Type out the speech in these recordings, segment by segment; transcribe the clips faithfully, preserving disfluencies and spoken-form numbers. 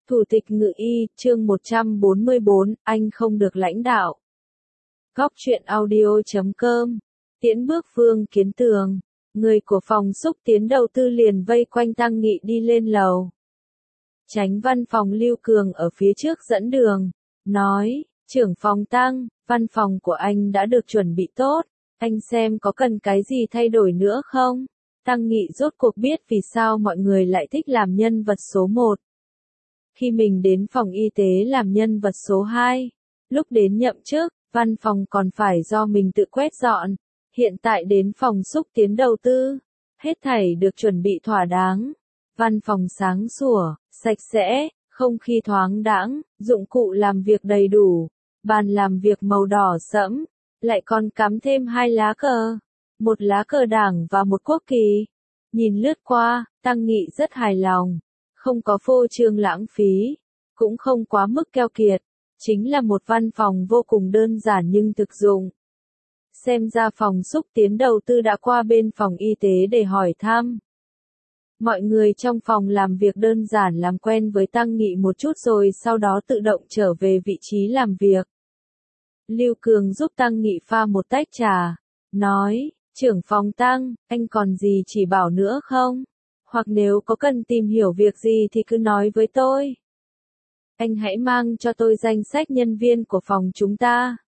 Thủ tịch Ngự y, chương một trăm bốn mươi bốn, anh không được lãnh đạo. Góc truyện audio chấm com. Tiễn bước Vương Kiến Tường. Người của phòng xúc tiến đầu tư liền vây quanh Tăng Nghị đi lên lầu. Chánh văn phòng Lưu Cường ở phía trước dẫn đường. Nói, trưởng phòng Tăng, văn phòng của anh đã được chuẩn bị tốt. Anh xem có cần cái gì thay đổi nữa không? Tăng Nghị rốt cuộc biết vì sao mọi người lại thích làm nhân vật số một. Khi mình đến phòng y tế làm nhân vật số hai, lúc đến nhậm chức, văn phòng còn phải do mình tự quét dọn. Hiện tại đến phòng xúc tiến đầu tư, hết thảy được chuẩn bị thỏa đáng. Văn phòng sáng sủa, sạch sẽ, không khí thoáng đãng, dụng cụ làm việc đầy đủ, bàn làm việc màu đỏ sẫm, lại còn cắm thêm hai lá cờ, một lá cờ đảng và một quốc kỳ. Nhìn lướt qua, Tăng Nghị rất hài lòng. Không có phô trương lãng phí, cũng không quá mức keo kiệt, chính là một văn phòng vô cùng đơn giản nhưng thực dụng. Xem ra phòng xúc tiến đầu tư đã qua bên phòng y tế để hỏi thăm. Mọi người trong phòng làm việc đơn giản làm quen với Tăng Nghị một chút rồi sau đó tự động trở về vị trí làm việc. Lưu Cường giúp Tăng Nghị pha một tách trà, nói, trưởng phòng Tăng, anh còn gì chỉ bảo nữa không? Hoặc nếu có cần tìm hiểu việc gì thì cứ nói với tôi. Anh hãy mang cho tôi danh sách nhân viên của phòng chúng ta.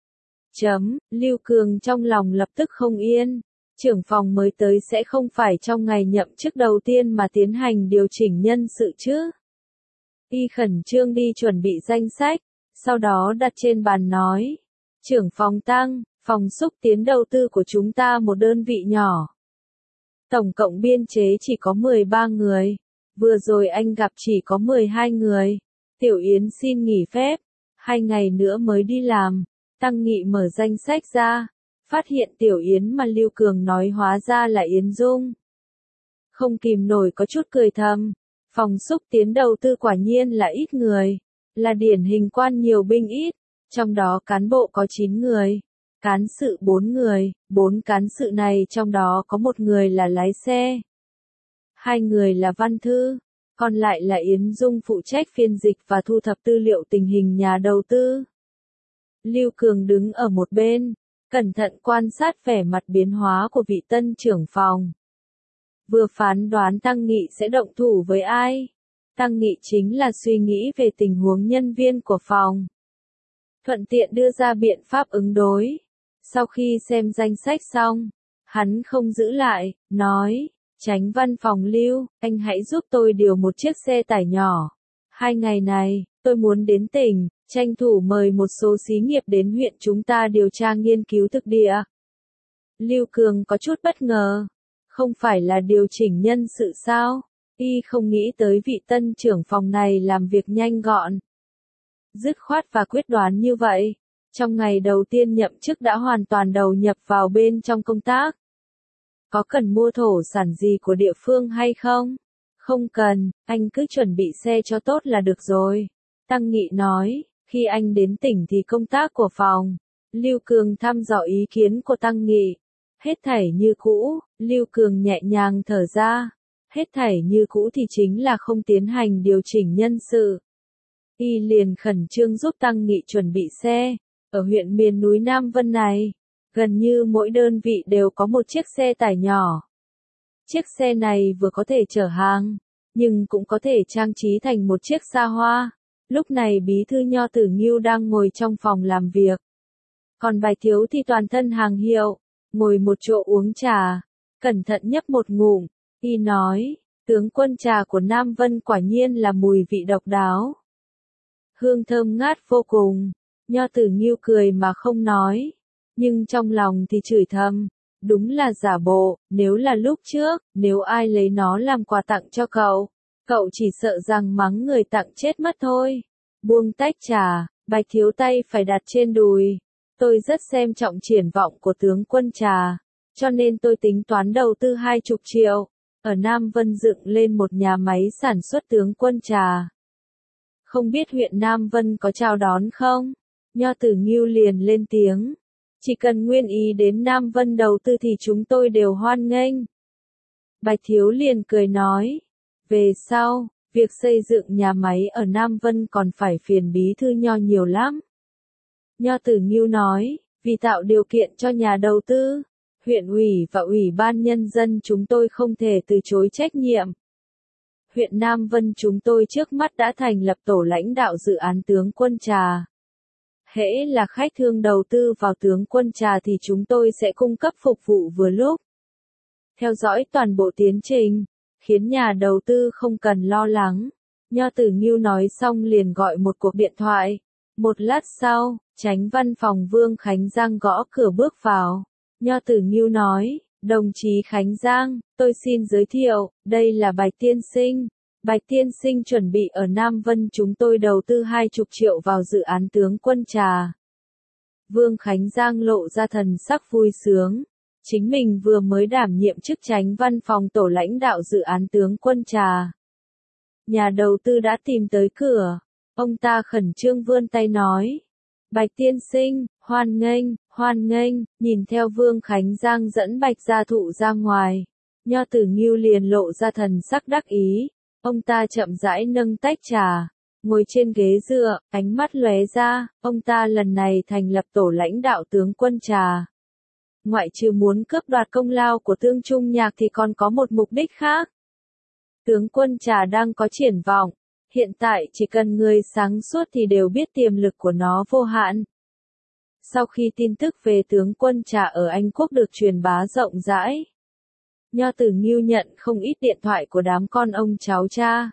Chấm, Lưu Cường trong lòng lập tức không yên. Trưởng phòng mới tới sẽ không phải trong ngày nhậm chức đầu tiên mà tiến hành điều chỉnh nhân sự chứ. Y khẩn trương đi chuẩn bị danh sách, sau đó đặt trên bàn nói. Trưởng phòng Tăng, phòng xúc tiến đầu tư của chúng ta một đơn vị nhỏ. Tổng cộng biên chế chỉ có mười ba người. Vừa rồi anh gặp chỉ có mười hai người. Tiểu Yến xin nghỉ phép. Hai ngày nữa mới đi làm. Tăng Nghị mở danh sách ra. Phát hiện Tiểu Yến mà Lưu Cường nói hóa ra là Yến Dung. Không kìm nổi có chút cười thầm. Phòng xúc tiến đầu tư quả nhiên là ít người. Là điển hình quan nhiều binh ít. Trong đó cán bộ có chín người. Cán sự bốn người, bốn cán sự này trong đó có một người là lái xe. Hai người là văn thư, còn lại là Yến Dung phụ trách phiên dịch và thu thập tư liệu tình hình nhà đầu tư. Lưu Cường đứng ở một bên, cẩn thận quan sát vẻ mặt biến hóa của vị tân trưởng phòng. Vừa phán đoán Tăng Nghị sẽ động thủ với ai. Tăng Nghị chính là suy nghĩ về tình huống nhân viên của phòng. Thuận tiện đưa ra biện pháp ứng đối. Sau khi xem danh sách xong, hắn không giữ lại, nói, Chánh văn phòng Lưu, anh hãy giúp tôi điều một chiếc xe tải nhỏ. Hai ngày này, tôi muốn đến tỉnh, tranh thủ mời một số xí nghiệp đến huyện chúng ta điều tra nghiên cứu thực địa. Lưu Cường có chút bất ngờ, không phải là điều chỉnh nhân sự sao? Y không nghĩ tới vị tân trưởng phòng này làm việc nhanh gọn, dứt khoát và quyết đoán như vậy. Trong ngày đầu tiên nhậm chức đã hoàn toàn đầu nhập vào bên trong công tác. Có cần mua thổ sản gì của địa phương hay không? Không cần, anh cứ chuẩn bị xe cho tốt là được rồi. Tăng Nghị nói, khi anh đến tỉnh thì công tác của phòng. Lưu Cường thăm dò ý kiến của Tăng Nghị. Hết thảy như cũ, Lưu Cường nhẹ nhàng thở ra. Hết thảy như cũ thì chính là không tiến hành điều chỉnh nhân sự. Y liền khẩn trương giúp Tăng Nghị chuẩn bị xe. Ở huyện miền núi Nam Vân này, gần như mỗi đơn vị đều có một chiếc xe tải nhỏ. Chiếc xe này vừa có thể chở hàng, nhưng cũng có thể trang trí thành một chiếc xa hoa. Lúc này bí thư Nho Tử Ngưu đang ngồi trong phòng làm việc. Còn Bài Thiếu thì toàn thân hàng hiệu, ngồi một chỗ uống trà, cẩn thận nhấp một ngụm. Y nói, tướng quân trà của Nam Vân quả nhiên là mùi vị độc đáo. Hương thơm ngát vô cùng. Nho Tử Ngưu cười mà không nói, nhưng trong lòng thì chửi thầm, đúng là giả bộ, nếu là lúc trước, nếu ai lấy nó làm quà tặng cho cậu, cậu chỉ sợ rằng mắng người tặng chết mất thôi. Buông tách trà, Bạch Thiếu tay phải đặt trên đùi. Tôi rất xem trọng triển vọng của tướng quân trà, cho nên tôi tính toán đầu tư hai chục triệu, ở Nam Vân dựng lên một nhà máy sản xuất tướng quân trà. Không biết huyện Nam Vân có chào đón không? Nho Tử Ngưu liền lên tiếng. Chỉ cần nguyên ý đến Nam Vân đầu tư thì chúng tôi đều hoan nghênh. Bạch Thiếu liền cười nói. Về sau, Việc xây dựng nhà máy ở Nam Vân còn phải phiền bí thư Nho nhiều lắm. Nho Tử Nghiêu nói, vì tạo điều kiện cho nhà đầu tư, huyện ủy và ủy ban nhân dân chúng tôi không thể từ chối trách nhiệm. Huyện Nam Vân chúng tôi trước mắt đã thành lập tổ lãnh đạo dự án Tướng Quân Trà. Hễ là khách thương đầu tư vào Tướng Quân Trà thì chúng tôi sẽ cung cấp phục vụ vừa lúc. Theo dõi toàn bộ tiến trình, khiến nhà đầu tư không cần lo lắng. Nho Tử Nghiêu nói xong liền gọi một cuộc điện thoại. Một lát sau, Chánh văn phòng Vương Khánh Giang gõ cửa bước vào. Nho Tử Nghiêu nói, đồng chí Khánh Giang, tôi xin giới thiệu, đây là Bạch Tiên Sinh. Bạch Tiên Sinh chuẩn bị ở Nam Vân chúng tôi đầu tư hai chục triệu vào dự án Tướng Quân Trà. Vương Khánh Giang lộ ra thần sắc vui sướng. Chính mình vừa mới đảm nhiệm chức Chánh văn phòng tổ lãnh đạo dự án Tướng Quân Trà. Nhà đầu tư đã tìm tới cửa. Ông ta khẩn trương vươn tay nói. Bạch Tiên Sinh, hoan nghênh, hoan nghênh, nhìn theo Vương Khánh Giang dẫn Bạch gia thụ ra ngoài. Nho Tử Nghiêu liền lộ ra thần sắc đắc ý. Ông ta chậm rãi nâng tách trà, ngồi trên ghế dựa, ánh mắt lóe ra, ông ta lần này thành lập tổ lãnh đạo Tướng Quân Trà. Ngoại trừ muốn cướp đoạt công lao của Tương Trung Nhạc thì còn có một mục đích khác. Tướng Quân Trà đang có triển vọng, hiện tại chỉ cần người sáng suốt thì đều biết tiềm lực của nó vô hạn. Sau khi tin tức về Tướng Quân Trà ở Anh Quốc được truyền bá rộng rãi, Nho Tử Nghiêu nhận không ít điện thoại của đám con ông cháu cha.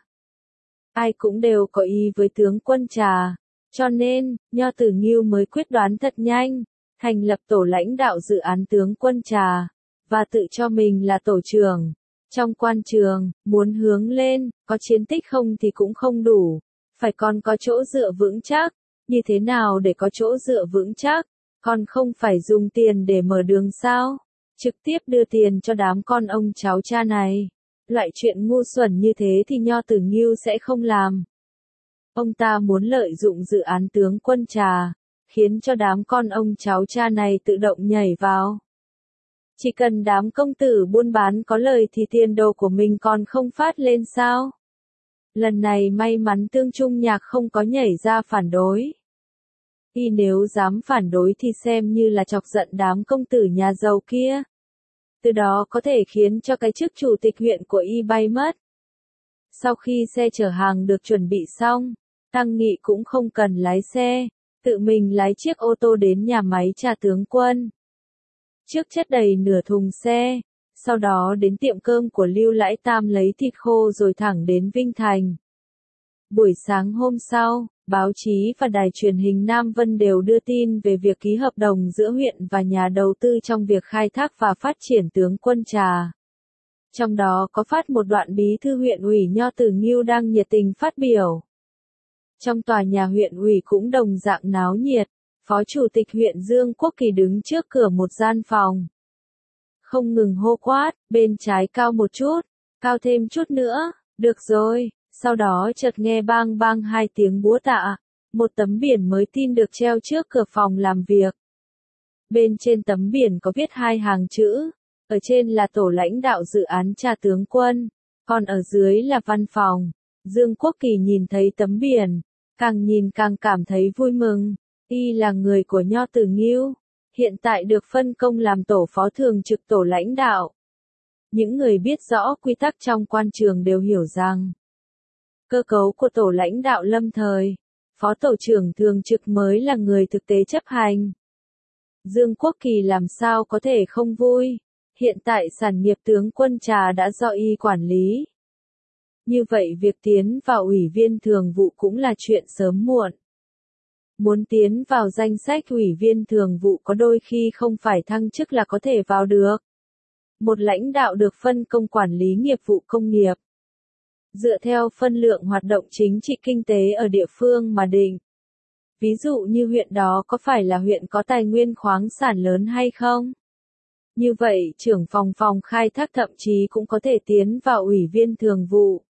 Ai cũng đều có ý với Tướng Quân Trà, cho nên, Nho Tử Nghiêu mới quyết đoán thật nhanh, thành lập tổ lãnh đạo dự án Tướng Quân Trà, và tự cho mình là tổ trưởng. Trong quan trường, muốn hướng lên, có chiến tích không thì cũng không đủ, phải còn có chỗ dựa vững chắc. Như thế nào để có chỗ dựa vững chắc, còn không phải dùng tiền để mở đường sao? Trực tiếp đưa tiền cho đám con ông cháu cha này. Loại chuyện ngu xuẩn như thế thì Nho Tử Nghiêu sẽ không làm. Ông ta muốn lợi dụng dự án Tướng Quân Trà, khiến cho đám con ông cháu cha này tự động nhảy vào. Chỉ cần đám công tử buôn bán có lời thì tiền đồ của mình còn không phát lên sao? Lần này may mắn Tương Trung Nhạc không có nhảy ra phản đối. Y nếu dám phản đối thì xem như là chọc giận đám công tử nhà giàu kia. Từ đó có thể khiến cho cái chức chủ tịch huyện của Y bay mất. Sau khi xe chở hàng được chuẩn bị xong, Tăng Nghị cũng không cần lái xe, tự mình lái chiếc ô tô đến nhà máy trà Tướng Quân. Trước chất đầy nửa thùng xe, sau đó đến tiệm cơm của Lưu Lãi Tam lấy thịt khô rồi thẳng đến Vinh Thành. Buổi sáng hôm sau, báo chí và đài truyền hình Nam Vân đều đưa tin về việc ký hợp đồng giữa huyện và nhà đầu tư trong việc khai thác và phát triển Tướng Quân Trà. Trong đó có phát một đoạn bí thư huyện ủy Nho Tử Nghiêu đang nhiệt tình phát biểu. Trong tòa nhà huyện ủy cũng đồng dạng náo nhiệt, Phó Chủ tịch huyện Dương Quốc Kỳ đứng trước cửa một gian phòng. Không ngừng hô quát, bên trái cao một chút, cao thêm chút nữa, được rồi. Sau đó chợt nghe bang bang hai tiếng búa tạ, một tấm biển mới tin được treo trước cửa phòng làm việc. Bên trên tấm biển có viết hai hàng chữ, ở trên là tổ lãnh đạo dự án trà Tướng Quân, còn ở dưới là văn phòng. Dương Quốc Kỳ nhìn thấy tấm biển, càng nhìn càng cảm thấy vui mừng, y là người của Nho Tử Nghiêu, hiện tại được phân công làm tổ phó thường trực tổ lãnh đạo. Những người biết rõ quy tắc trong quan trường đều hiểu rằng, cơ cấu của tổ lãnh đạo lâm thời, phó tổ trưởng thường trực mới là người thực tế chấp hành. Dương Quốc Kỳ làm sao có thể không vui, hiện tại sản nghiệp Tướng Quân Trà đã do y quản lý. Như vậy việc tiến vào ủy viên thường vụ cũng là chuyện sớm muộn. Muốn tiến vào danh sách ủy viên thường vụ có đôi khi không phải thăng chức là có thể vào được. Một lãnh đạo được phân công quản lý nghiệp vụ công nghiệp, dựa theo phân lượng hoạt động chính trị kinh tế ở địa phương mà định. Ví dụ như huyện đó có phải là huyện có tài nguyên khoáng sản lớn hay không? Như vậy, trưởng phòng phòng khai thác thậm chí cũng có thể tiến vào ủy viên thường vụ.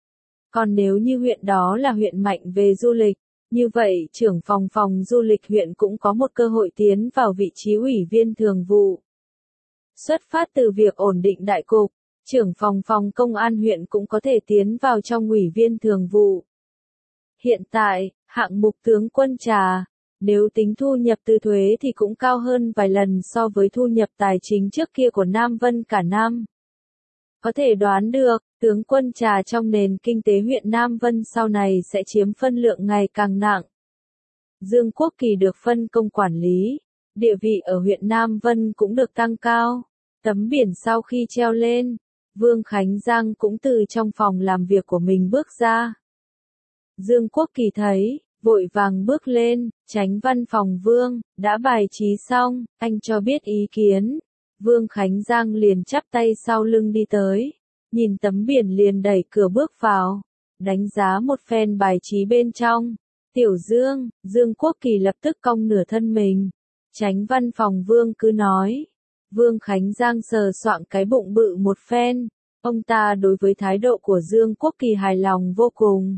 Còn nếu như huyện đó là huyện mạnh về du lịch, như vậy, trưởng phòng phòng du lịch huyện cũng có một cơ hội tiến vào vị trí ủy viên thường vụ. Xuất phát từ việc ổn định đại cục, Trưởng phòng phòng công an huyện cũng có thể tiến vào trong ủy viên thường vụ. Hiện tại, hạng mục tướng quân trà, nếu tính thu nhập từ thuế thì cũng cao hơn vài lần so với thu nhập tài chính trước kia của Nam Vân cả năm. Có thể đoán được, tướng quân trà trong nền kinh tế huyện Nam Vân sau này sẽ chiếm phân lượng ngày càng nặng. Dương Quốc Kỳ được phân công quản lý, địa vị ở huyện Nam Vân cũng được tăng cao. Tấm biển sau khi treo lên, Vương Khánh Giang cũng từ trong phòng làm việc của mình bước ra. Dương Quốc Kỳ thấy, vội vàng bước lên, tránh văn phòng Vương, đã bài trí xong, anh cho biết ý kiến. Vương Khánh Giang liền chắp tay sau lưng đi tới, nhìn tấm biển liền đẩy cửa bước vào, đánh giá một phen bài trí bên trong. Tiểu Dương, Dương Quốc Kỳ lập tức cong nửa thân mình, tránh văn phòng Vương cứ nói. Vương Khánh Giang sờ soạng cái bụng bự một phen, ông ta đối với thái độ của Dương Quốc Kỳ hài lòng vô cùng.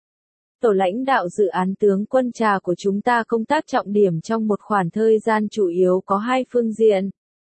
Tổ lãnh đạo dự án tướng quân trà của chúng ta công tác trọng điểm trong một khoảng thời gian chủ yếu có hai phương diện.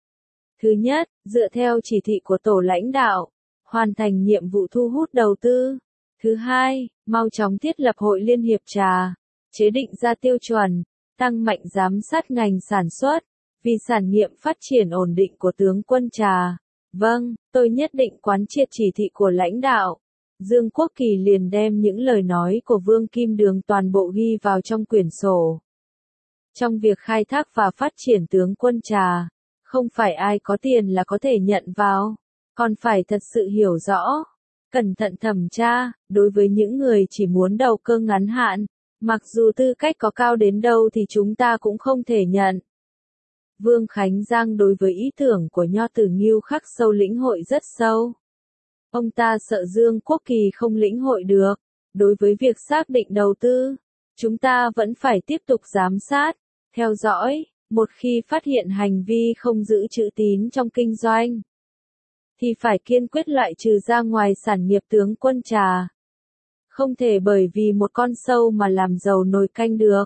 Thứ nhất, dựa theo chỉ thị của tổ lãnh đạo, hoàn thành nhiệm vụ thu hút đầu tư. Thứ hai, mau chóng thiết lập hội liên hiệp trà, chế định ra tiêu chuẩn, tăng mạnh giám sát ngành sản xuất, vì sản nghiệp phát triển ổn định của tướng quân trà. Vâng, tôi nhất định quán triệt chỉ thị của lãnh đạo. Dương Quốc Kỳ liền đem những lời nói của Vương Kim Đường toàn bộ ghi vào trong quyển sổ. Trong việc khai thác và phát triển tướng quân trà, không phải ai có tiền là có thể nhận vào, còn phải thật sự hiểu rõ, cẩn thận thẩm tra. Đối với những người chỉ muốn đầu cơ ngắn hạn, mặc dù tư cách có cao đến đâu thì chúng ta cũng không thể nhận. Vương Khánh Giang đối với ý tưởng của Nho Tử Nghiêu khắc sâu lĩnh hội rất sâu. Ông ta sợ Dương Quốc Kỳ không lĩnh hội được. Đối với việc xác định đầu tư, chúng ta vẫn phải tiếp tục giám sát, theo dõi. Một khi phát hiện hành vi không giữ chữ tín trong kinh doanh, thì phải kiên quyết loại trừ ra ngoài sản nghiệp tướng quân trà. Không thể bởi vì một con sâu mà làm dầu nồi canh được.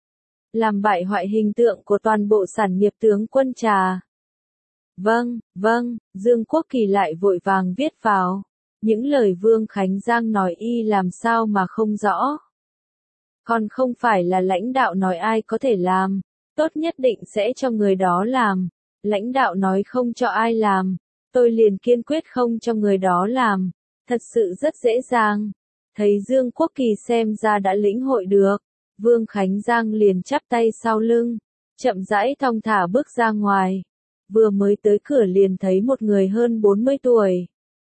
Làm bại hoại hình tượng của toàn bộ sản nghiệp tướng quân trà. Vâng, vâng, Dương Quốc Kỳ lại vội vàng viết vào. Những lời Vương Khánh Giang nói y làm sao mà không rõ. Còn không phải là lãnh đạo nói ai có thể làm, tốt nhất định sẽ cho người đó làm. Lãnh đạo nói không cho ai làm, tôi liền kiên quyết không cho người đó làm. Thật sự rất dễ dàng. Thấy Dương Quốc Kỳ xem ra đã lĩnh hội được, Vương Khánh Giang liền chắp tay sau lưng, chậm rãi thong thả bước ra ngoài. Vừa mới tới cửa liền thấy một người hơn bốn mươi tuổi.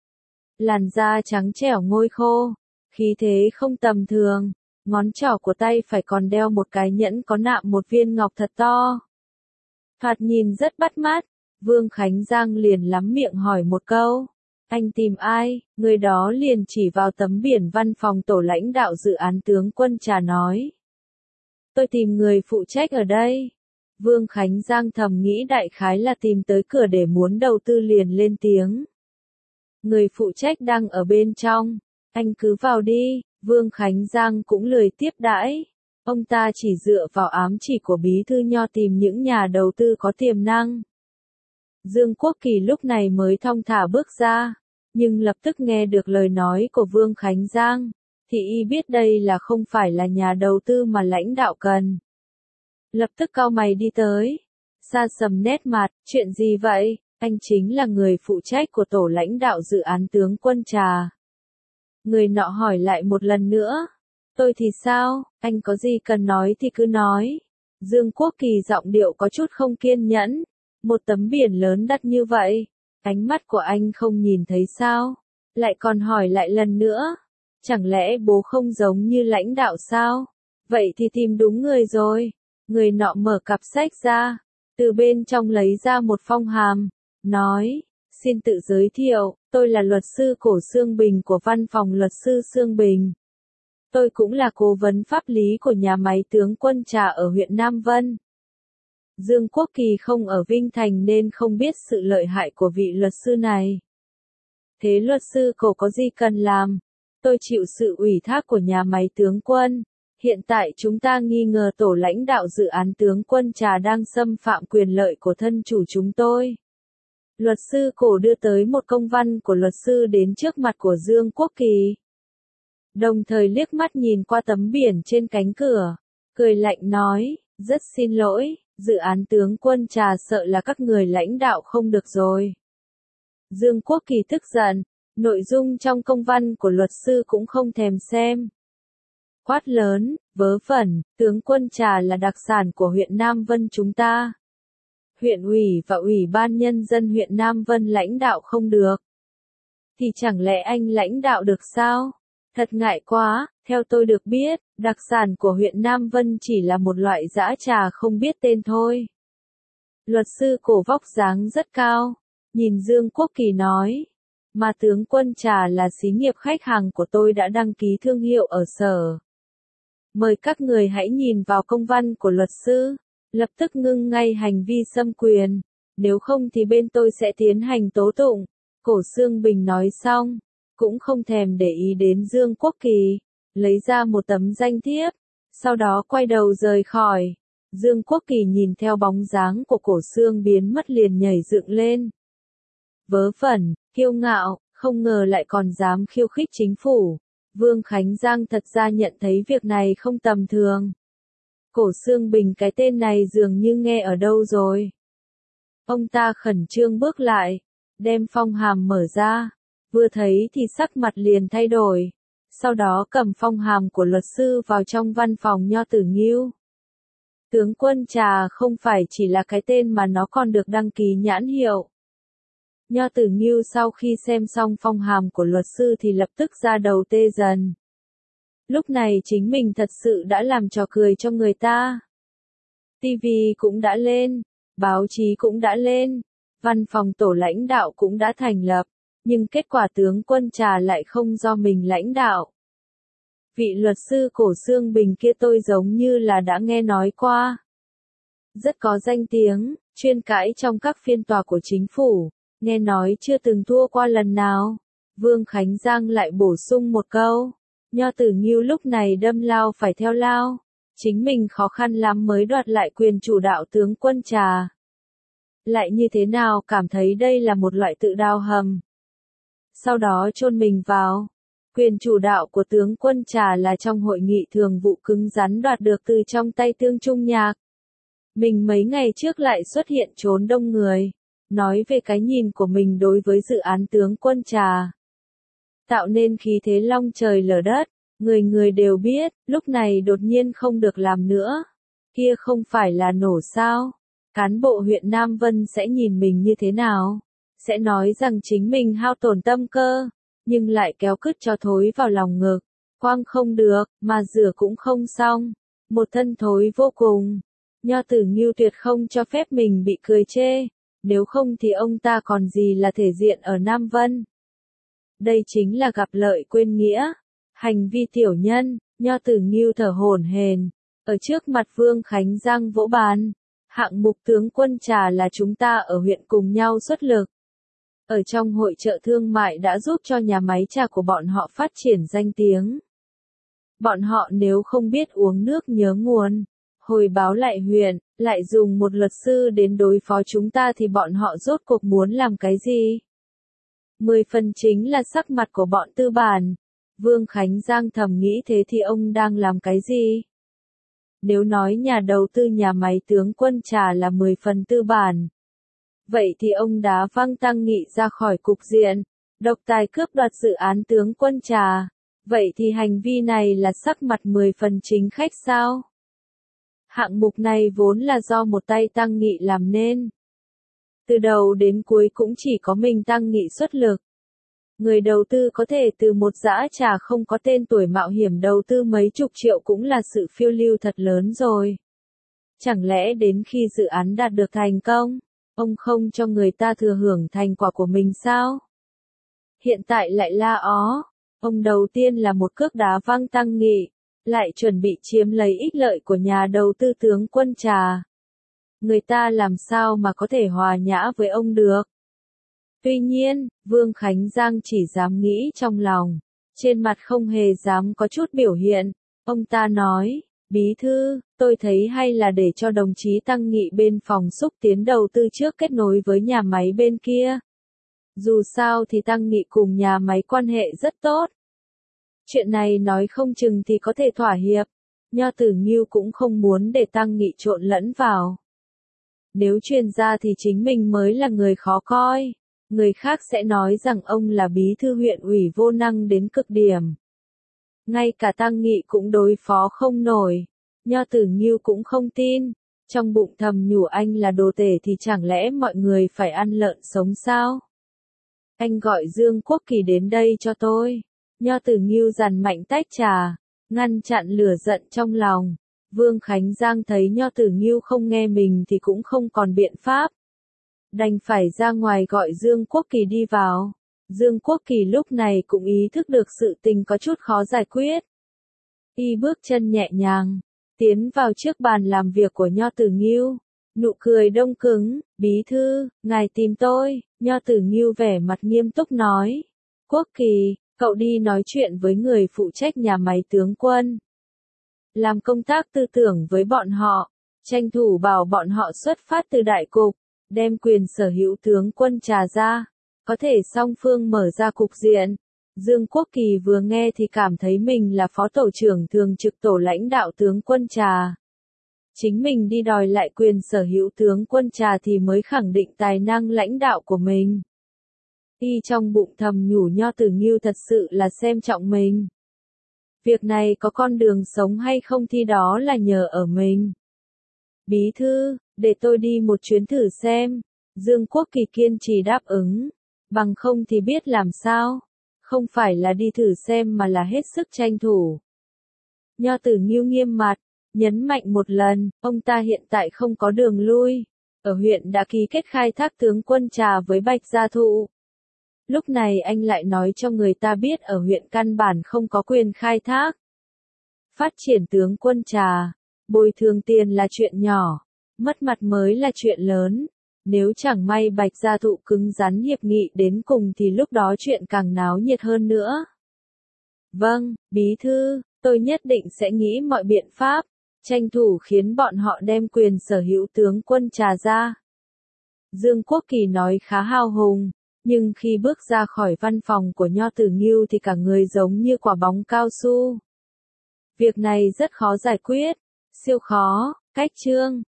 Làn da trắng trẻo ngôi khô, khí thế không tầm thường, ngón trỏ của tay phải còn đeo một cái nhẫn có nạm một viên ngọc thật to. Thoạt nhìn rất bắt mắt, Vương Khánh Giang liền lắm miệng hỏi một câu. Anh tìm ai? Người đó liền chỉ vào tấm biển văn phòng tổ lãnh đạo dự án tướng quân trà nói. Tôi tìm người phụ trách ở đây. Vương Khánh Giang thầm nghĩ đại khái là tìm tới cửa để muốn đầu tư liền lên tiếng. Người phụ trách đang ở bên trong, anh cứ vào đi. Vương Khánh Giang cũng lười tiếp đãi. Ông ta chỉ dựa vào ám chỉ của bí thư Nho tìm những nhà đầu tư có tiềm năng. Dương Quốc Kỳ lúc này mới thong thả bước ra, nhưng lập tức nghe được lời nói của Vương Khánh Giang, thì y biết đây là không phải là nhà đầu tư mà lãnh đạo cần. Lập tức cau mày đi tới, sa sầm nét mặt, chuyện gì vậy? Anh chính là người phụ trách của tổ lãnh đạo dự án tướng quân trà. Người nọ hỏi lại một lần nữa, tôi thì sao, anh có gì cần nói thì cứ nói. Dương Quốc Kỳ giọng điệu có chút không kiên nhẫn, một tấm biển lớn đặt như vậy, ánh mắt của anh không nhìn thấy sao, lại còn hỏi lại lần nữa, chẳng lẽ bố không giống như lãnh đạo sao? Vậy thì tìm đúng người rồi. Người nọ mở cặp sách ra, từ bên trong lấy ra một phong hàm, nói, xin tự giới thiệu, tôi là luật sư Cổ Xương Bình của văn phòng luật sư Xương Bình. Tôi cũng là cố vấn pháp lý của nhà máy tướng quân trà ở huyện Nam Vân. Dương Quốc Kỳ không ở Vinh Thành nên không biết sự lợi hại của vị luật sư này. Thế luật sư Cổ có gì cần làm? Tôi chịu sự ủy thác của nhà máy tướng quân. Hiện tại chúng ta nghi ngờ tổ lãnh đạo dự án tướng quân trà đang xâm phạm quyền lợi của thân chủ chúng tôi. Luật sư Cổ đưa tới một công văn của luật sư đến trước mặt của Dương Quốc Kỳ. Đồng thời liếc mắt nhìn qua tấm biển trên cánh cửa, cười lạnh nói, rất xin lỗi, dự án tướng quân Trà sợ là các người lãnh đạo không được rồi. Dương Quốc Kỳ tức giận, nội dung trong công văn của luật sư cũng không thèm xem. Quát lớn, vớ vẩn, tướng quân Trà là đặc sản của huyện Nam Vân chúng ta. Huyện ủy và ủy ban nhân dân huyện Nam Vân lãnh đạo không được. Thì chẳng lẽ anh lãnh đạo được sao? Thật ngại quá, theo tôi được biết, đặc sản của huyện Nam Vân chỉ là một loại dã trà không biết tên thôi. Luật sư Cổ vóc dáng rất cao, nhìn Dương Quốc Kỳ nói, mà tướng quân Trà là xí nghiệp khách hàng của tôi đã đăng ký thương hiệu ở sở. Mời các người hãy nhìn vào công văn của luật sư, lập tức ngưng ngay hành vi xâm quyền, nếu không thì bên tôi sẽ tiến hành tố tụng. Cổ Xương Bình nói xong, cũng không thèm để ý đến Dương Quốc Kỳ, lấy ra một tấm danh thiếp, sau đó quay đầu rời khỏi. Dương Quốc Kỳ nhìn theo bóng dáng của Cổ Xương biến mất liền nhảy dựng lên. Vớ vẩn, kiêu ngạo, không ngờ lại còn dám khiêu khích chính phủ. Vương Khánh Giang thật ra nhận thấy việc này không tầm thường. Cổ Xương Bình cái tên này dường như nghe ở đâu rồi. Ông ta khẩn trương bước lại, đem phong hàm mở ra, vừa thấy thì sắc mặt liền thay đổi, sau đó cầm phong hàm của luật sư vào trong văn phòng Nho Tử Nghiêu. Tướng quân Trà không phải chỉ là cái tên mà nó còn được đăng ký nhãn hiệu. Nho Tử Nghiêu sau khi xem xong phong hàm của luật sư thì lập tức ra đầu tê dần. Lúc này chính mình thật sự đã làm trò cười cho người ta. ti vi cũng đã lên, báo chí cũng đã lên, văn phòng tổ lãnh đạo cũng đã thành lập, nhưng kết quả tướng quân Trà lại không do mình lãnh đạo. Vị luật sư Cổ Xương Bình kia tôi giống như là đã nghe nói qua. Rất có danh tiếng, chuyên cãi trong các phiên tòa của chính phủ, nghe nói chưa từng thua qua lần nào. Vương Khánh Giang lại bổ sung một câu. Nho Tử Nghiêu lúc này đâm lao phải theo lao. Chính mình khó khăn lắm mới đoạt lại quyền chủ đạo tướng quân Trà. Lại như thế nào cảm thấy đây là một loại tự đào hầm. Sau đó chôn mình vào. Quyền chủ đạo của tướng quân Trà là trong hội nghị thường vụ cứng rắn đoạt được từ trong tay Tương Trung Nhạc. Mình mấy ngày trước lại xuất hiện trốn đông người. Nói về cái nhìn của mình đối với dự án tướng quân Trà. Tạo nên khí thế long trời lở đất, người người đều biết, lúc này đột nhiên không được làm nữa. Kia không phải là nổ sao? Cán bộ huyện Nam Vân sẽ nhìn mình như thế nào? Sẽ nói rằng chính mình hao tổn tâm cơ, nhưng lại kéo cứt cho thối vào lòng ngực. Quang không được, mà rửa cũng không xong. Một thân thối vô cùng. Nho Tử Nghiêu tuyệt không cho phép mình bị cười chê. Nếu không thì ông ta còn gì là thể diện ở Nam Vân. Đây chính là gặp lợi quên nghĩa. Hành vi tiểu nhân, Nho Tử Nghiêu thở hổn hển, ở trước mặt Vương Khánh Giang vỗ bàn. Hạng mục tướng quân Trà là chúng ta ở huyện cùng nhau xuất lực. Ở trong hội chợ thương mại đã giúp cho nhà máy trà của bọn họ phát triển danh tiếng. Bọn họ nếu không biết uống nước nhớ nguồn, hồi báo lại huyện, lại dùng một luật sư đến đối phó chúng ta thì bọn họ rốt cuộc muốn làm cái gì? Mười phần chính là sắc mặt của bọn tư bản. Vương Khánh Giang thầm nghĩ thế thì ông đang làm cái gì? Nếu nói nhà đầu tư nhà máy tướng quân Trà là mười phần tư bản. Vậy thì ông đá văng Tăng Nghị ra khỏi cục diện, độc tài cướp đoạt dự án tướng quân Trà. Vậy thì hành vi này là sắc mặt mười phần chính khách sao? Hạng mục này vốn là do một tay Tăng Nghị làm nên. Từ đầu đến cuối cũng chỉ có mình Tăng Nghị xuất lực. Người đầu tư có thể từ một dã trà không có tên tuổi mạo hiểm đầu tư mấy chục triệu cũng là sự phiêu lưu thật lớn rồi. Chẳng lẽ đến khi dự án đạt được thành công, ông không cho người ta thừa hưởng thành quả của mình sao? Hiện tại lại la ó, ông đầu tiên là một cước đá văng Tăng Nghị, lại chuẩn bị chiếm lấy ích lợi của nhà đầu tư tướng quân Trà. Người ta làm sao mà có thể hòa nhã với ông được? Tuy nhiên, Vương Khánh Giang chỉ dám nghĩ trong lòng, trên mặt không hề dám có chút biểu hiện. Ông ta nói, Bí thư, tôi thấy hay là để cho đồng chí Tăng Nghị bên phòng xúc tiến đầu tư trước kết nối với nhà máy bên kia. Dù sao thì Tăng Nghị cùng nhà máy quan hệ rất tốt. Chuyện này nói không chừng thì có thể thỏa hiệp. Nho Tử Nghiêu cũng không muốn để Tăng Nghị trộn lẫn vào. Nếu truyền ra thì chính mình mới là người khó coi. Người khác sẽ nói rằng ông là bí thư huyện ủy vô năng đến cực điểm. Ngay cả Tăng Nghị cũng đối phó không nổi. Nho Tử Nghiêu cũng không tin. Trong bụng thầm nhủ anh là đồ tể thì chẳng lẽ mọi người phải ăn lợn sống sao? Anh gọi Dương Quốc Kỳ đến đây cho tôi. Nho Tử Nghiêu dằn mạnh tách trà, ngăn chặn lửa giận trong lòng. Vương Khánh Giang thấy Nho Tử Nghiêu không nghe mình thì cũng không còn biện pháp. Đành phải ra ngoài gọi Dương Quốc Kỳ đi vào. Dương Quốc Kỳ lúc này cũng ý thức được sự tình có chút khó giải quyết. Y bước chân nhẹ nhàng, tiến vào trước bàn làm việc của Nho Tử Nghiêu. Nụ cười đông cứng, bí thư, ngài tìm tôi. Nho Tử Nghiêu vẻ mặt nghiêm túc nói. Quốc Kỳ, cậu đi nói chuyện với người phụ trách nhà máy tướng quân. Làm công tác tư tưởng với bọn họ, tranh thủ bảo bọn họ xuất phát từ đại cục, đem quyền sở hữu tướng quân trà ra, có thể song phương mở ra cục diện. Dương Quốc Kỳ vừa nghe thì cảm thấy mình là phó tổ trưởng thường trực tổ lãnh đạo tướng quân trà. Chính mình đi đòi lại quyền sở hữu tướng quân trà thì mới khẳng định tài năng lãnh đạo của mình. Y trong bụng thầm nhủ Nho Tử Nghiêu thật sự là xem trọng mình. Việc này có con đường sống hay không thì đó là nhờ ở mình. Bí thư, để tôi đi một chuyến thử xem. Dương Quốc Kỳ kiên trì đáp ứng. Bằng không thì biết làm sao. Không phải là đi thử xem mà là hết sức tranh thủ. Nho Tử Nghiêu nghiêm mặt, nhấn mạnh một lần, ông ta hiện tại không có đường lui. Ở huyện đã ký kết khai thác tướng quân trà với Bạch Gia Thụ. Lúc này anh lại nói cho người ta biết ở huyện căn bản không có quyền khai thác. Phát triển tướng quân trà, bồi thường tiền là chuyện nhỏ, mất mặt mới là chuyện lớn. Nếu chẳng may Bạch Gia Thụ cứng rắn hiệp nghị đến cùng thì lúc đó chuyện càng náo nhiệt hơn nữa. Vâng, bí thư, tôi nhất định sẽ nghĩ mọi biện pháp, tranh thủ khiến bọn họ đem quyền sở hữu tướng quân trà ra. Dương Quốc Kỳ nói khá hào hùng, nhưng khi bước ra khỏi văn phòng của Nho Tử Nghiêu thì cả người giống như quả bóng cao su. Việc này rất khó giải quyết, siêu khó, cách chương.